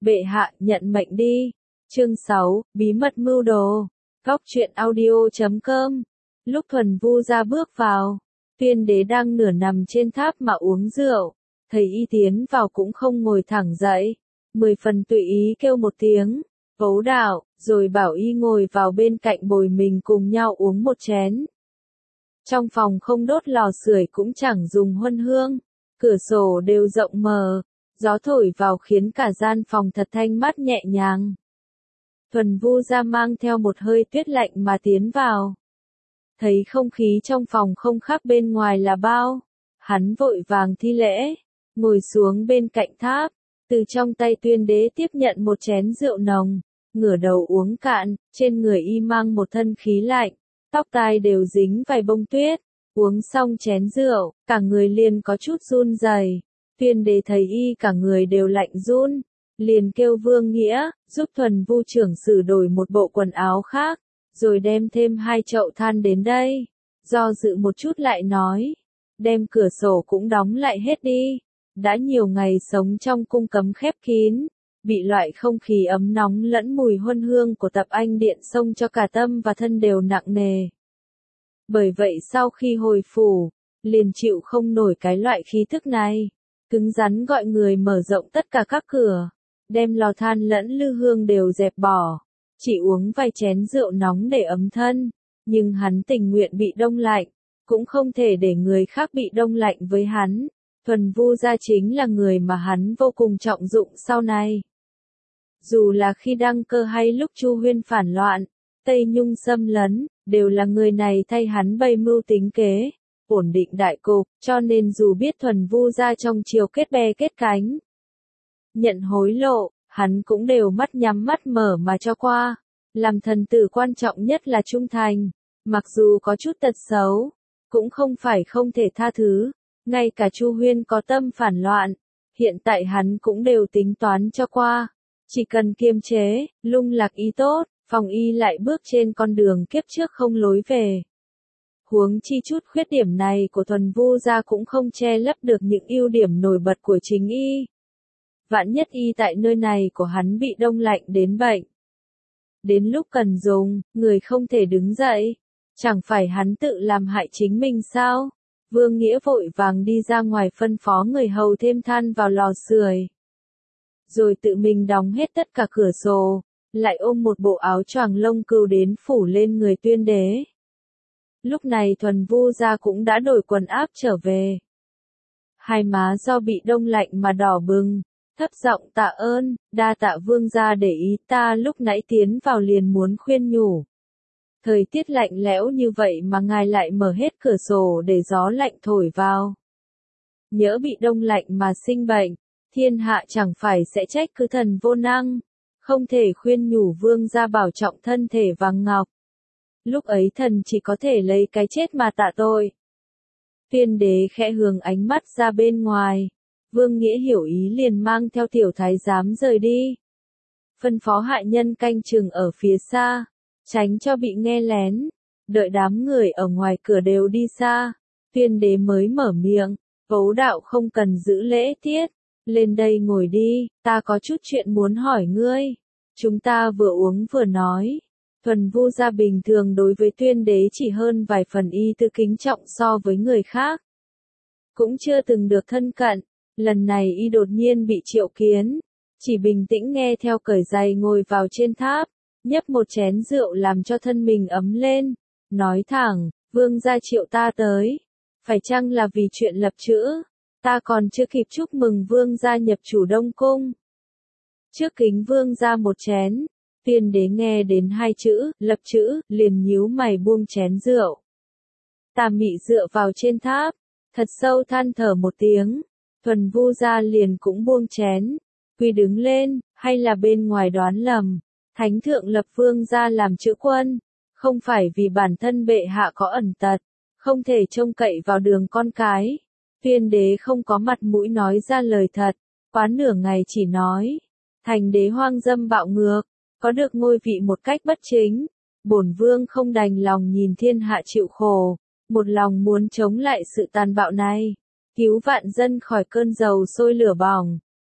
Bệ hạ nhận mệnh đi. Chương 6, Bí mật mưu đồ. Góc truyện audio.com. Lúc Thuần Vu Gia bước vào, Tuyên Đế đang nửa nằm trên tháp mà uống rượu, thấy y tiến vào cũng không ngồi thẳng dậy, 10 phần tùy ý kêu một tiếng, Vấu Đạo, rồi bảo y ngồi vào bên cạnh bồi mình cùng nhau uống một chén. Trong phòng không đốt lò sưởi cũng chẳng dùng huân hương, cửa sổ đều rộng mở, gió thổi vào khiến cả gian phòng thật thanh mát nhẹ nhàng. Thuần Vu Gia mang theo một hơi tuyết lạnh mà tiến vào. Thấy không khí trong phòng không khác bên ngoài là bao, hắn vội vàng thi lễ, ngồi xuống bên cạnh tháp, từ trong tay Tuyên Đế tiếp nhận một chén rượu nồng, ngửa đầu uống cạn, trên người y mang một thân khí lạnh, tóc tai đều dính vài bông tuyết, uống xong chén rượu, cả người liền có chút run rẩy. Tuyên Đế thấy y cả người đều lạnh run, liền kêu Vương Nghĩa, giúp Thuần Vu trưởng sử đổi một bộ quần áo khác, rồi đem thêm 2 chậu than đến đây. Do dự một chút lại nói, đem cửa sổ cũng đóng lại hết đi. Đã nhiều ngày sống trong cung cấm khép kín, bị loại không khí ấm nóng lẫn mùi huân hương của Tập Anh Điện xông cho cả tâm và thân đều nặng nề. Bởi vậy sau khi hồi phủ, liền chịu không nổi cái loại khí thức này, cứng rắn gọi người mở rộng tất cả các cửa, đem lò than lẫn lư hương đều dẹp bỏ, chỉ uống vài chén rượu nóng để ấm thân, nhưng hắn tình nguyện bị đông lạnh, cũng không thể để người khác bị đông lạnh với hắn. Thuần Vu Gia chính là người mà hắn vô cùng trọng dụng sau này. Dù là khi đăng cơ hay lúc Chu Huyên phản loạn, Tây Nhung xâm lấn, đều là người này thay hắn bày mưu tính kế, ổn định đại cục, cho nên dù biết Thuần Vu Gia trong triều kết bè kết cánh, nhận hối lộ, hắn cũng đều mắt nhắm mắt mở mà cho qua. Làm thần tử quan trọng nhất là trung thành, mặc dù có chút tật xấu, cũng không phải không thể tha thứ. Ngay cả Chu Huyên có tâm phản loạn, hiện tại hắn cũng đều tính toán cho qua. Chỉ cần kiềm chế, lung lạc ý tốt, phòng y lại bước trên con đường kiếp trước không lối về. Huống chi chút khuyết điểm này của Thuần Vu Gia cũng không che lấp được những ưu điểm nổi bật của chính y. Vạn nhất y tại nơi này của hắn bị đông lạnh đến bệnh. Đến lúc cần dùng, người không thể đứng dậy. Chẳng phải hắn tự làm hại chính mình sao? Vương Nghĩa vội vàng đi ra ngoài phân phó người hầu thêm than vào lò sưởi. Rồi tự mình đóng hết tất cả cửa sổ, lại ôm một bộ áo choàng lông cừu đến phủ lên người Tuyên Đế. Lúc này Thuần Vu Gia cũng đã đổi quần áp trở về. Hai má do bị đông lạnh mà đỏ bừng, thấp giọng tạ ơn, đa tạ Vương gia để ý, ta lúc nãy tiến vào liền muốn khuyên nhủ. Thời tiết lạnh lẽo như vậy mà ngài lại mở hết cửa sổ để gió lạnh thổi vào. Nhỡ bị đông lạnh mà sinh bệnh, thiên hạ chẳng phải sẽ trách cứ thần vô năng, không thể khuyên nhủ Vương gia bảo trọng thân thể vàng ngọc. Lúc ấy thần chỉ có thể lấy cái chết mà tạ tội. Tuyên Đế khẽ hướng ánh mắt ra bên ngoài, Vương Nghĩa hiểu ý liền mang theo tiểu thái giám rời đi. Phân phó hạ nhân canh chừng ở phía xa, tránh cho bị nghe lén. Đợi đám người ở ngoài cửa đều đi xa, Tuyên Đế mới mở miệng, Vấu Đạo không cần giữ lễ tiết, lên đây ngồi đi, ta có chút chuyện muốn hỏi ngươi. Chúng ta vừa uống vừa nói. Thuần Vu Gia bình thường đối với Tuyên Đế chỉ hơn vài phần y tư kính trọng so với người khác. Cũng chưa từng được thân cận, lần này y đột nhiên bị triệu kiến, chỉ bình tĩnh nghe theo cởi giày ngồi vào trên tháp, nhấp một chén rượu làm cho thân mình ấm lên, nói thẳng, Vương gia triệu ta tới, phải chăng là vì chuyện lập chữ, ta còn chưa kịp chúc mừng Vương gia nhập chủ Đông Cung. Trước kính Vương gia một chén, Tuyên Đế nghe đến 2 chữ, lập chữ, liền nhíu mày buông chén rượu. Tà Mị dựa vào trên tháp, thật sâu than thở một tiếng, Thuần Vu Gia liền cũng buông chén, quy đứng lên, hay là bên ngoài đoán lầm. Thánh thượng lập Vương gia làm chữ quân, không phải vì bản thân bệ hạ có ẩn tật, không thể trông cậy vào đường con cái. Tuyên Đế không có mặt mũi nói ra lời thật, quá nửa ngày chỉ nói, thành đế hoang dâm bạo ngược, có được ngôi vị một cách bất chính. Bổn vương không đành lòng nhìn thiên hạ chịu khổ, một lòng muốn chống lại sự tàn bạo này, cứu vạn dân khỏi cơn dầu sôi lửa bỏng.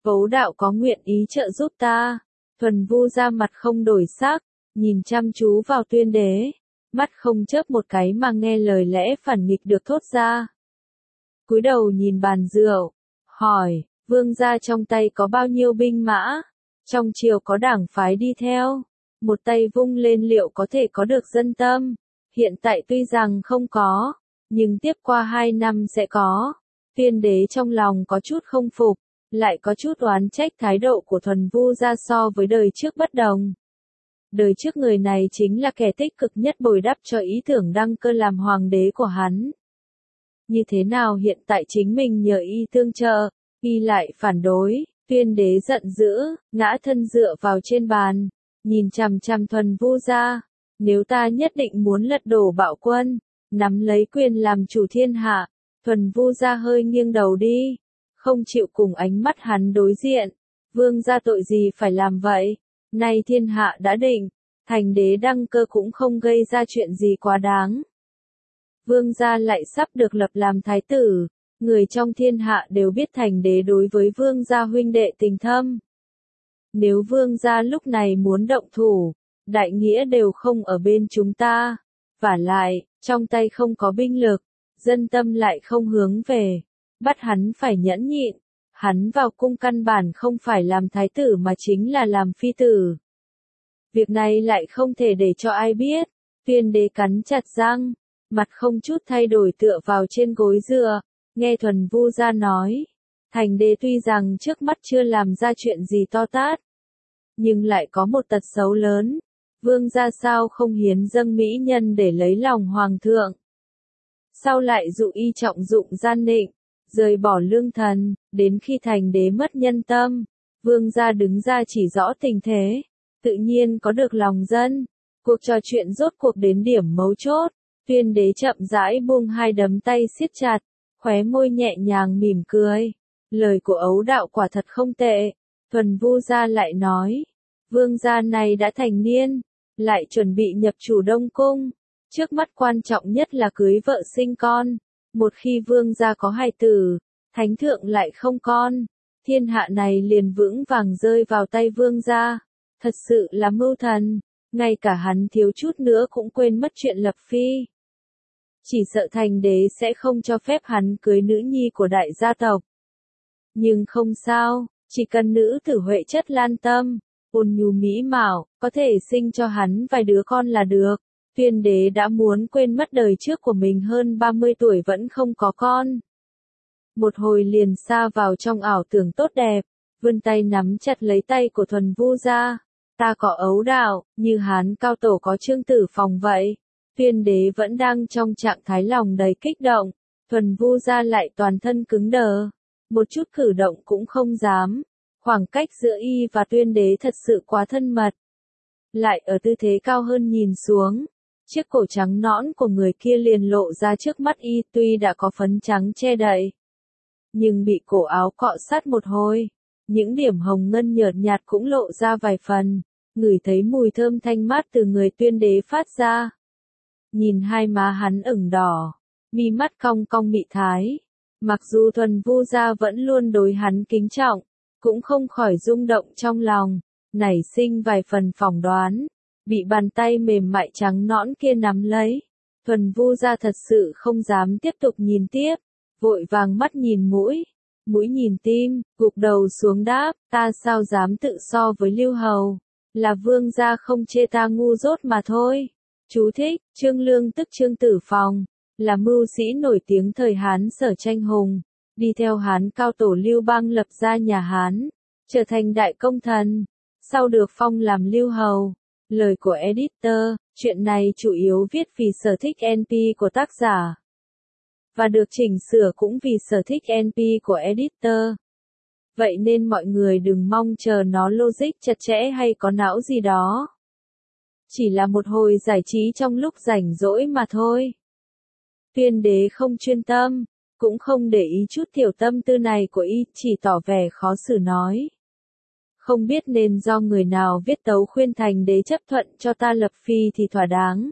Ấu đạo có nguyện ý trợ giúp ta. Thuần Vu ra mặt không đổi sắc, nhìn chăm chú vào Tuyên đế, mắt không chớp một cái mà nghe lời lẽ phản nghịch được thốt ra. Cúi đầu nhìn bàn rượu, hỏi, vương gia trong tay có bao nhiêu binh mã? Trong triều có đảng phái đi theo? Một tay vung lên liệu có thể có được dân tâm? Hiện tại tuy rằng không có, nhưng tiếp qua 2 năm sẽ có. Tuyên đế trong lòng có chút không phục, lại có chút oán trách thái độ của Thuần Vu ra so với đời trước bất đồng. Đời trước người này chính là kẻ tích cực nhất bồi đắp cho ý tưởng đăng cơ làm hoàng đế của hắn. Như thế nào hiện tại chính mình nhờ y tương trợ, y lại phản đối. Tuyên đế giận dữ, ngã thân dựa vào trên bàn, nhìn chằm chằm Thuần Vu ra. Nếu ta nhất định muốn lật đổ bạo quân, nắm lấy quyền làm chủ thiên hạ. Thuần Vu ra hơi nghiêng đầu đi, không chịu cùng ánh mắt hắn đối diện. Vương gia tội gì phải làm vậy? Nay thiên hạ đã định, thành đế đăng cơ cũng không gây ra chuyện gì quá đáng. Vương gia lại sắp được lập làm thái tử, người trong thiên hạ đều biết thành đế đối với vương gia huynh đệ tình thâm. Nếu vương gia lúc này muốn động thủ, đại nghĩa đều không ở bên chúng ta. Vả lại, trong tay không có binh lực, dân tâm lại không hướng về, bắt hắn phải nhẫn nhịn. Hắn vào cung căn bản không phải làm thái tử mà chính là làm phi tử. Việc này lại không thể để cho ai biết. Tuyên đế cắn chặt răng, mặt không chút thay đổi tựa vào trên gối dựa, nghe Thuần Vu ra nói. Thành đế tuy rằng trước mắt chưa làm ra chuyện gì to tát, nhưng lại có một tật xấu lớn. Vương gia sao không hiến dâng mỹ nhân để lấy lòng hoàng thượng? Sao lại dụ y trọng dụng gian nịnh, rời bỏ lương thần, đến khi thành đế mất nhân tâm, vương gia đứng ra chỉ rõ tình thế, tự nhiên có được lòng dân. Cuộc trò chuyện rốt cuộc đến điểm mấu chốt, Tuyên đế chậm rãi buông hai đấm tay siết chặt, khóe môi nhẹ nhàng mỉm cười. Lời của ấu đạo quả thật không tệ. Thuần Vu gia lại nói, vương gia này đã thành niên, lại chuẩn bị nhập chủ Đông Cung. Trước mắt quan trọng nhất là cưới vợ sinh con. Một khi vương gia có hài tử, thánh thượng lại không con, thiên hạ này liền vững vàng rơi vào tay vương gia. Thật sự là mưu thần, ngay cả hắn thiếu chút nữa cũng quên mất chuyện lập phi. Chỉ sợ thành đế sẽ không cho phép hắn cưới nữ nhi của đại gia tộc. Nhưng không sao, chỉ cần nữ tử huệ chất lan tâm, ôn nhu mỹ mạo, có thể sinh cho hắn vài đứa con là được. Tuyên đế đã muốn quên mất đời trước của mình hơn 30 tuổi vẫn không có con. Một hồi liền sa vào trong ảo tưởng tốt đẹp, vươn tay nắm chặt lấy tay của Thuần Vu ra. Ta có ấu đạo, như Hán cao tổ có Trương Tử Phòng vậy. Tuyên đế vẫn đang trong trạng thái lòng đầy kích động, Thuần Vu ra lại toàn thân cứng đờ, một chút cử động cũng không dám. Khoảng cách giữa y và Tuyên đế thật sự quá thân mật. Lại ở tư thế cao hơn nhìn xuống, chiếc cổ trắng nõn của người kia liền lộ ra trước mắt y, tuy đã có phấn trắng che đậy, nhưng bị cổ áo cọ sát một hồi, những điểm hồng ngân nhợt nhạt cũng lộ ra vài phần, ngửi thấy mùi thơm thanh mát từ người Tuyên đế phát ra. Nhìn hai má hắn ửng đỏ, mi mắt cong cong mị thái, mặc dù Thuần Vu gia vẫn luôn đối hắn kính trọng, cũng không khỏi rung động trong lòng, nảy sinh vài phần phỏng đoán. Bị bàn tay mềm mại trắng nõn kia nắm lấy, Thuần Vu gia thật sự không dám tiếp tục nhìn tiếp, vội vàng mắt nhìn mũi, mũi nhìn tim, gục đầu xuống đáp, ta sao dám tự so với Lưu Hầu, là vương gia không chê ta ngu dốt mà thôi. Chú thích, Trương Lương tức Trương Tử Phòng, là mưu sĩ nổi tiếng thời Hán Sở Tranh Hùng, đi theo Hán cao tổ Lưu Bang lập ra nhà Hán, trở thành đại công thần, sau được phong làm Lưu Hầu. Lời của editor, chuyện này chủ yếu viết vì sở thích NP của tác giả, và được chỉnh sửa cũng vì sở thích NP của editor. Vậy nên mọi người đừng mong chờ nó logic chặt chẽ hay có não gì đó. Chỉ là một hồi giải trí trong lúc rảnh rỗi mà thôi. Tuyên đế không chuyên tâm, cũng không để ý chút tiểu tâm tư này của y, chỉ tỏ vẻ khó xử nói. Không biết nên do người nào viết tấu khuyên thành đế chấp thuận cho ta lập phi thì thỏa đáng.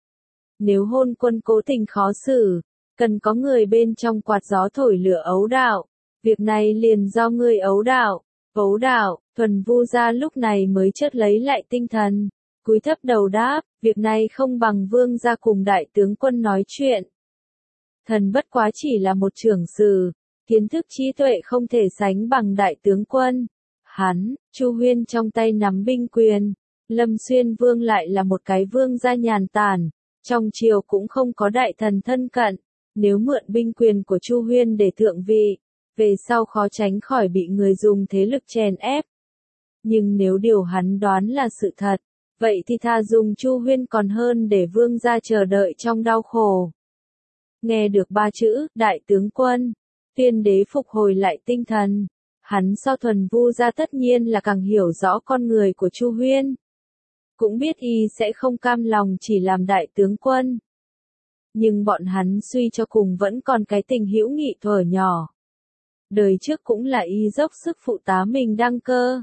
Nếu hôn quân cố tình khó xử, cần có người bên trong quạt gió thổi lửa ấu đạo, việc này liền do ngươi ấu đạo. Ấu đạo, Thuần Vu Gia lúc này mới chợt lấy lại tinh thần, cúi thấp đầu đáp, việc này không bằng Vương gia cùng đại tướng quân nói chuyện. Thần bất quá chỉ là một trưởng sử, kiến thức trí tuệ không thể sánh bằng đại tướng quân. Hắn, Chu Huyên trong tay nắm binh quyền, Lâm Xuyên Vương lại là một cái vương gia nhàn tản, trong triều cũng không có đại thần thân cận, nếu mượn binh quyền của Chu Huyên để thượng vị, về sau khó tránh khỏi bị người dùng thế lực chèn ép. Nhưng nếu điều hắn đoán là sự thật, vậy thì tha dùng Chu Huyên còn hơn để vương gia chờ đợi trong đau khổ. Nghe được ba chữ, đại tướng quân, Tuyên đế phục hồi lại tinh thần. Hắn so Thuần Vu Gia tất nhiên là càng hiểu rõ con người của Chu Huyên. Cũng biết y sẽ không cam lòng chỉ làm đại tướng quân. Nhưng bọn hắn suy cho cùng vẫn còn cái tình hữu nghị thuở nhỏ. Đời trước cũng là y dốc sức phụ tá mình đăng cơ.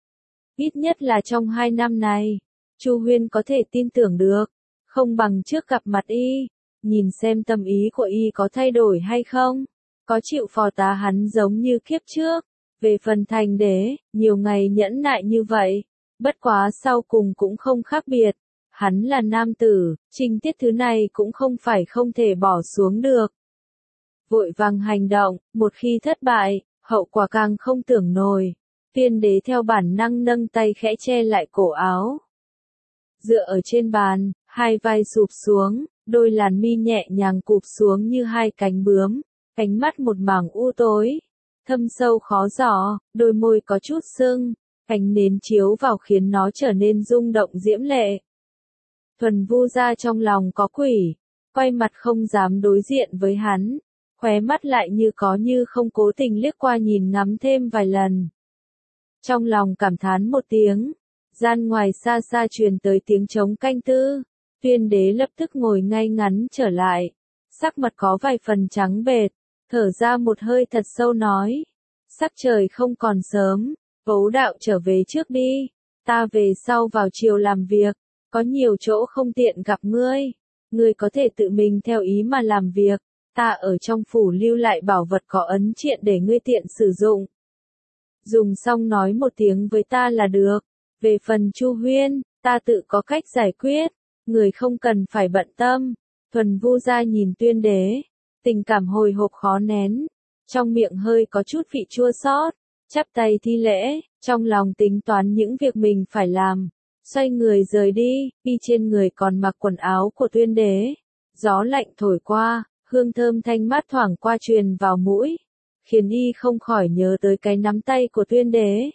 Ít nhất là trong 2 năm này, Chu Huyên có thể tin tưởng được, không bằng trước gặp mặt y, nhìn xem tâm ý của y có thay đổi hay không, có chịu phò tá hắn giống như kiếp trước. Về phần thành đế, nhiều ngày nhẫn nại như vậy, bất quá sau cùng cũng không khác biệt. Hắn là nam tử, trinh tiết thứ này cũng không phải không thể bỏ xuống được. Vội vàng hành động, một khi thất bại, hậu quả càng không tưởng nổi. Tuyên đế theo bản năng nâng tay khẽ che lại cổ áo. Dựa ở trên bàn, hai vai sụp xuống, đôi làn mi nhẹ nhàng cụp xuống như hai cánh bướm, ánh mắt một mảng u tối. Thâm sâu khó dò, đôi môi có chút sưng, ánh nến chiếu vào khiến nó trở nên rung động diễm lệ. Thuần Vu Gia trong lòng có quỷ, quay mặt không dám đối diện với hắn, khóe mắt lại như có như không cố tình liếc qua nhìn ngắm thêm vài lần. Trong lòng cảm thán một tiếng, gian ngoài xa xa truyền tới tiếng trống canh tư, Tuyên đế lập tức ngồi ngay ngắn trở lại, sắc mặt có vài phần trắng bệch. Thở ra một hơi thật sâu nói, sắc trời không còn sớm, Ấu đạo trở về trước đi, ta về sau vào chiều làm việc, có nhiều chỗ không tiện gặp ngươi có thể tự mình theo ý mà làm việc, ta ở trong phủ lưu lại bảo vật có ấn triện để ngươi tiện sử dụng. Dùng xong nói một tiếng với ta là được, về phần Chu Huyên, ta tự có cách giải quyết, người không cần phải bận tâm. Thuần Vu Gia nhìn Tuyên đế, tình cảm hồi hộp khó nén, trong miệng hơi có chút vị chua xót, chắp tay thi lễ, trong lòng tính toán những việc mình phải làm, xoay người rời đi, y trên người còn mặc quần áo của Tuyên đế. Gió lạnh thổi qua, hương thơm thanh mát thoảng qua truyền vào mũi, khiến y không khỏi nhớ tới cái nắm tay của Tuyên đế.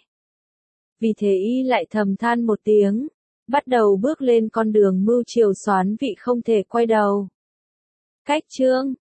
Vì thế y lại thầm than một tiếng, bắt đầu bước lên con đường mưu triều soán vị không thể quay đầu. Cách chương